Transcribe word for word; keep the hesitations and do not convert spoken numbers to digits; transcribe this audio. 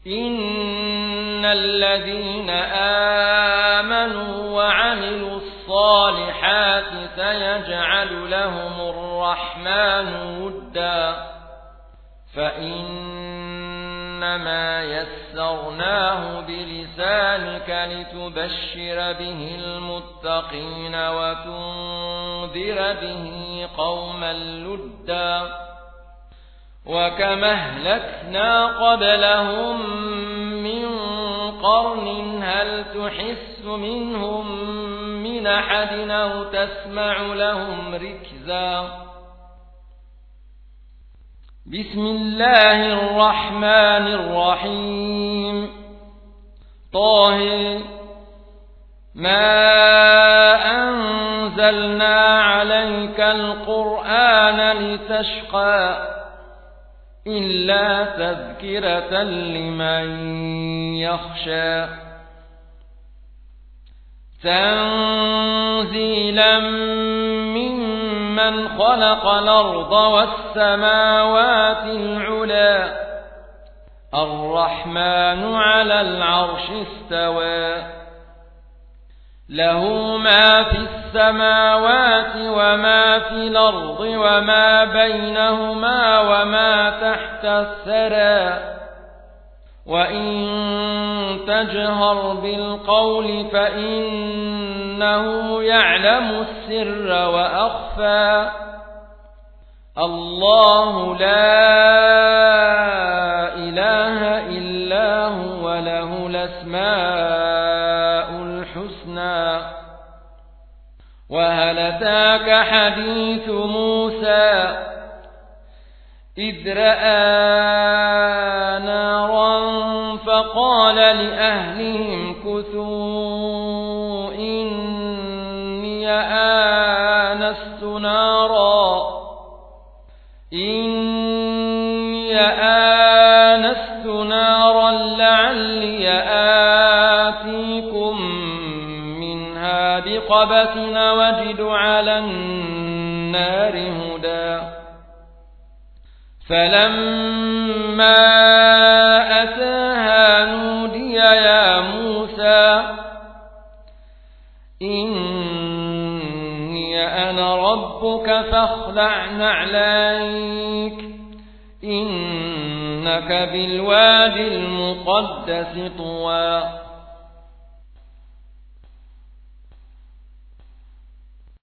إن الذين آمنوا وعملوا الصالحات سيجعل لهم الرحمن ودا فإنما يسرناه بلسانك لتبشر به المتقين وتنذر به قوما لدا وكما أهلكنا قبلهم من قرن هل تحس منهم من أحد أو تسمع لهم ركزا بسم الله الرحمن الرحيم طه ما أنزلنا عليك القرآن لتشقى إلا تذكرة لمن يخشى تنزيلا ممن خلق الأرض والسماوات العلى الرحمن على العرش استوى له ما في السماوات وما في الأرض وما بينهما وما تحت الثرى وإن تجهر بالقول فإنه يعلم السر وأخفى الله لا إله إلا هو له الأسماء الحسنى وهل أتاك حديث موسى إذ رأى نارا فقال لأهلهم كثوا إني آنست نارا إني آنست نارا لعلي آتيكم منها بقبس وجد على النار هدى فلما أتاها نودي يا موسى إني أنا ربك فاخلع نعليك إنك بالوادي المقدس طوى